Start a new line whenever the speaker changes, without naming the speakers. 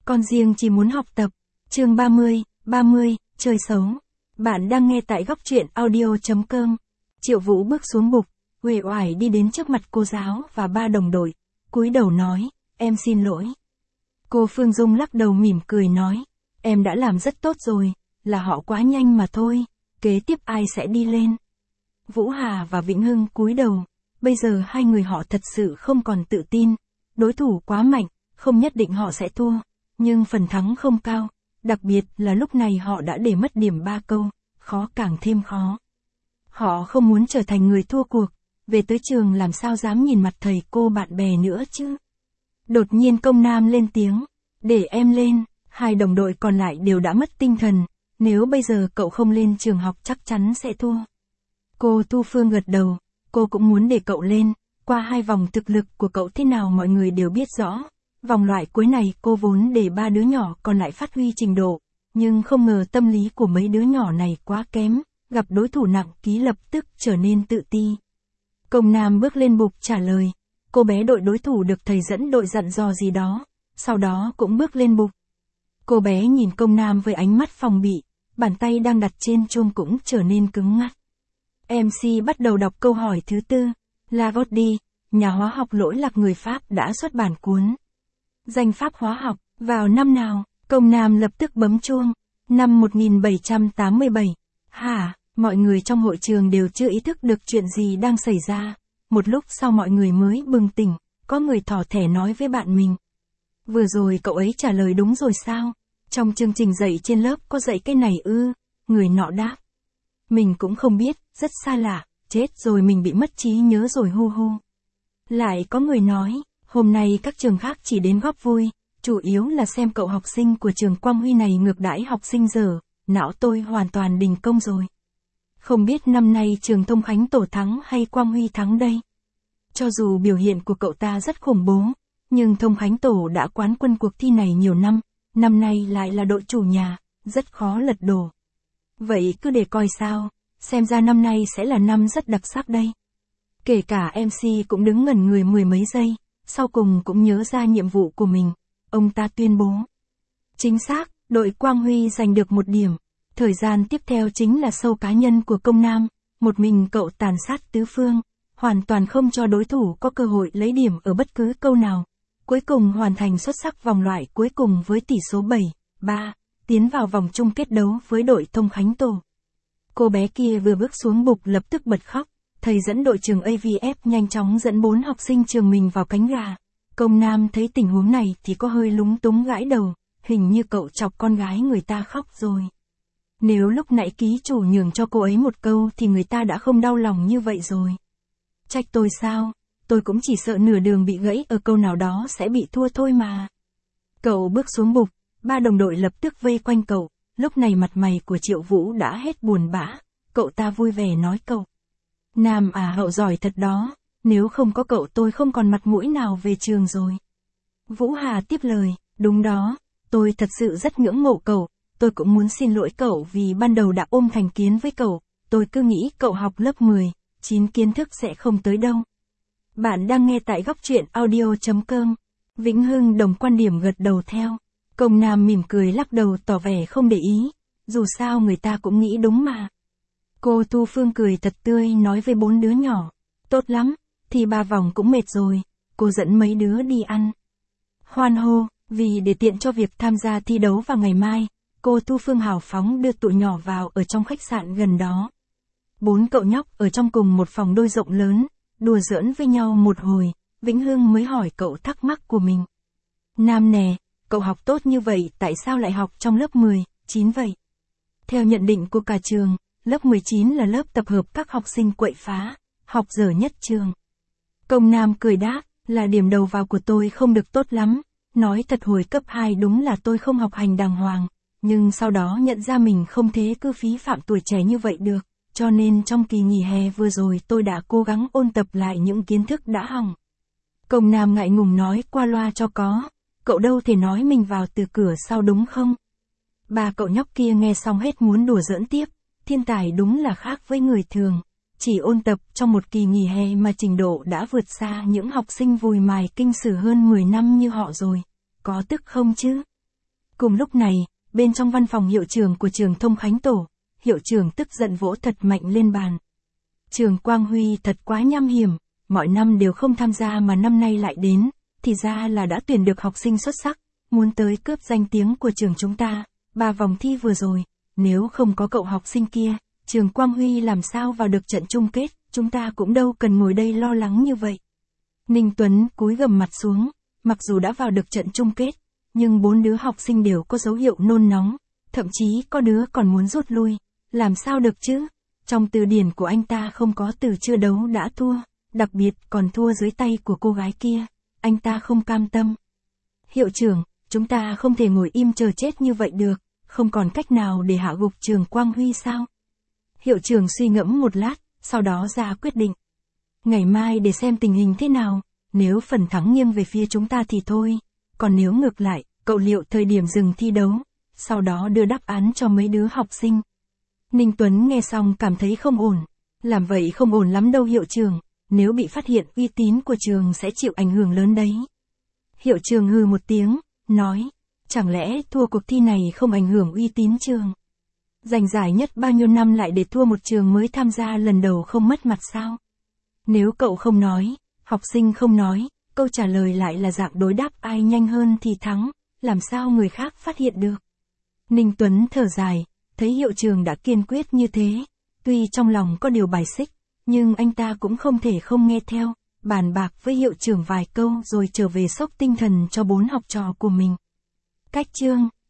con riêng chỉ muốn học tập. Chương 30, chơi xấu. Bạn đang nghe tại góc truyện audio.com. Triệu Vũ bước xuống bục, uể oải đi đến trước mặt cô giáo và ba đồng đội, cúi đầu nói, em xin lỗi. Cô Phương Dung lắc đầu mỉm cười nói, em đã làm rất tốt rồi, là họ quá nhanh mà thôi, kế tiếp ai sẽ đi lên. Vũ Hà và Vĩnh Hưng cúi đầu, bây giờ hai người họ thật sự không còn tự tin, đối thủ quá mạnh, không nhất định họ sẽ thua, nhưng phần thắng không cao, đặc biệt là lúc này họ đã để mất điểm 3 câu, khó càng thêm khó. Họ không muốn trở thành người thua cuộc, về tới trường làm sao dám nhìn mặt thầy cô bạn bè nữa chứ. Đột nhiên Công Nam lên tiếng, để em lên, hai đồng đội còn lại đều đã mất tinh thần, nếu bây giờ cậu không lên trường học chắc chắn sẽ thua. Cô Tu Phương gật đầu, cô cũng muốn để cậu lên, qua 2 vòng thực lực của cậu thế nào mọi người đều biết rõ. Vòng loại cuối này cô vốn để 3 đứa nhỏ còn lại phát huy trình độ, nhưng không ngờ tâm lý của mấy đứa nhỏ này quá kém, gặp đối thủ nặng ký lập tức trở nên tự ti. Công Nam bước lên bục trả lời, cô bé đội đối thủ được thầy dẫn đội dặn dò gì đó, sau đó cũng bước lên bục. Cô bé nhìn Công Nam với ánh mắt phòng bị, bàn tay đang đặt trên chuông cũng trở nên cứng ngắc. MC bắt đầu đọc câu hỏi thứ 4, Lagodi, nhà hóa học lỗi lạc người Pháp đã xuất bản cuốn Danh pháp hóa học, vào năm nào? Công Nam lập tức bấm chuông, năm 1787. Hả, mọi người trong hội trường đều chưa ý thức được chuyện gì đang xảy ra. Một lúc sau mọi người mới bừng tỉnh, có người thỏ thẻ nói với bạn mình. Vừa rồi cậu ấy trả lời đúng rồi sao? Trong chương trình dạy trên lớp có dạy cái này ư? Người nọ đáp. Mình cũng không biết, rất xa lạ, chết rồi mình bị mất trí nhớ rồi hu hu. Lại có người nói, hôm nay các trường khác chỉ đến góp vui, chủ yếu là xem cậu học sinh của trường Quang Huy này ngược đãi học sinh dở, não tôi hoàn toàn đình công rồi. Không biết năm nay trường Thông Khánh Tổ thắng hay Quang Huy thắng đây? Cho dù biểu hiện của cậu ta rất khủng bố, nhưng Thông Khánh Tổ đã quán quân cuộc thi này nhiều năm nay lại là đội chủ nhà, rất khó lật đổ. Vậy cứ để coi sao, xem ra năm nay sẽ là năm rất đặc sắc đây. Kể cả MC cũng đứng ngẩn người 10 mấy giây, sau cùng cũng nhớ ra nhiệm vụ của mình. Ông ta tuyên bố. Chính xác, đội Quang Huy giành được 1 điểm. Thời gian tiếp theo chính là show cá nhân của Công Nam. Một mình cậu tàn sát tứ phương, hoàn toàn không cho đối thủ có cơ hội lấy điểm ở bất cứ câu nào. Cuối cùng hoàn thành xuất sắc vòng loại cuối cùng với tỷ số 7-3, tiến vào vòng chung kết đấu với đội Thông Khánh Tổ. Cô bé kia vừa bước xuống bục lập tức bật khóc. Thầy dẫn đội trường AVF nhanh chóng dẫn 4 học sinh trường mình vào cánh gà. Công Nam thấy tình huống này thì có hơi lúng túng gãi đầu, hình như cậu chọc con gái người ta khóc rồi. Nếu lúc nãy ký chủ nhường cho cô ấy 1 câu thì người ta đã không đau lòng như vậy rồi. Trách tôi sao, tôi cũng chỉ sợ nửa đường bị gãy ở câu nào đó sẽ bị thua thôi mà. Cậu bước xuống bục, 3 đồng đội lập tức vây quanh cậu, lúc này mặt mày của Triệu Vũ đã hết buồn bã, cậu ta vui vẻ nói cậu. Nam à, cậu giỏi thật đó, nếu không có cậu tôi không còn mặt mũi nào về trường rồi. Vũ Hà tiếp lời, đúng đó, tôi thật sự rất ngưỡng mộ cậu, tôi cũng muốn xin lỗi cậu vì ban đầu đã ôm thành kiến với cậu, tôi cứ nghĩ cậu học lớp 10, 9 kiến thức sẽ không tới đâu. Bạn đang nghe tại góc truyện audio.com. Vĩnh Hưng đồng quan điểm gật đầu theo. Công Nam mỉm cười lắc đầu tỏ vẻ không để ý, dù sao người ta cũng nghĩ đúng mà. Cô Tu Phương cười thật tươi nói với 4 đứa nhỏ, tốt lắm, thì 3 vòng cũng mệt rồi, cô dẫn mấy đứa đi ăn. Hoan hô, vì để tiện cho việc tham gia thi đấu vào ngày mai, cô Tu Phương hào phóng đưa tụi nhỏ vào ở trong khách sạn gần đó. 4 cậu nhóc ở trong cùng một phòng đôi rộng lớn, đùa giỡn với nhau một hồi, Vĩnh Hưng mới hỏi cậu thắc mắc của mình. Nam nè, cậu học tốt như vậy tại sao lại học trong lớp 10, 9 vậy? Theo nhận định của cả trường, lớp 19 là lớp tập hợp các học sinh quậy phá, học dở nhất trường. Công Nam cười đáp, là điểm đầu vào của tôi không được tốt lắm, nói thật hồi cấp 2 đúng là tôi không học hành đàng hoàng, nhưng sau đó nhận ra mình không thế cứ phí phạm tuổi trẻ như vậy được, cho nên trong kỳ nghỉ hè vừa rồi tôi đã cố gắng ôn tập lại những kiến thức đã hỏng. Công Nam ngại ngùng nói qua loa cho có, cậu đâu thể nói mình vào từ cửa sau đúng không? 3 cậu nhóc kia nghe xong hết muốn đùa giỡn tiếp, thiên tài đúng là khác với người thường. Chỉ ôn tập trong một kỳ nghỉ hè mà trình độ đã vượt xa những học sinh vùi mài kinh sử hơn 10 năm như họ rồi. Có tức không chứ? Cùng lúc này, bên trong văn phòng hiệu trưởng của trường Thông Khánh Tổ, hiệu trưởng tức giận vỗ thật mạnh lên bàn. Trường Quang Huy thật quá nham hiểm, mọi năm đều không tham gia mà năm nay lại đến, thì ra là đã tuyển được học sinh xuất sắc, muốn tới cướp danh tiếng của trường chúng ta. 3 vòng thi vừa rồi, nếu không có cậu học sinh kia, trường Quang Huy làm sao vào được trận chung kết, chúng ta cũng đâu cần ngồi đây lo lắng như vậy. Ninh Tuấn cúi gằm mặt xuống, mặc dù đã vào được trận chung kết, nhưng 4 đứa học sinh đều có dấu hiệu nôn nóng, thậm chí có đứa còn muốn rút lui, làm sao được chứ? Trong từ điển của anh ta không có từ chưa đấu đã thua, đặc biệt còn thua dưới tay của cô gái kia, anh ta không cam tâm. Hiệu trưởng, chúng ta không thể ngồi im chờ chết như vậy được, không còn cách nào để hạ gục trường Quang Huy sao? Hiệu trưởng suy ngẫm một lát, sau đó ra quyết định. Ngày mai để xem tình hình thế nào, nếu phần thắng nghiêng về phía chúng ta thì thôi, còn nếu ngược lại, cậu liệu thời điểm dừng thi đấu, sau đó đưa đáp án cho mấy đứa học sinh. Ninh Tuấn nghe xong cảm thấy không ổn, làm vậy không ổn lắm đâu hiệu trưởng, nếu bị phát hiện uy tín của trường sẽ chịu ảnh hưởng lớn đấy. Hiệu trưởng hừ một tiếng, nói, chẳng lẽ thua cuộc thi này không ảnh hưởng uy tín trường? Giành giải nhất bao nhiêu năm lại để thua một trường mới tham gia lần đầu không mất mặt sao? Nếu cậu không nói, học sinh không nói, câu trả lời lại là dạng đối đáp ai nhanh hơn thì thắng, làm sao người khác phát hiện được? Ninh Tuấn thở dài, thấy hiệu trưởng đã kiên quyết như thế, tuy trong lòng có điều bài xích, nhưng anh ta cũng không thể không nghe theo, bàn bạc với hiệu trưởng vài câu rồi trở về sốc tinh thần cho 4 học trò của mình. Cách chương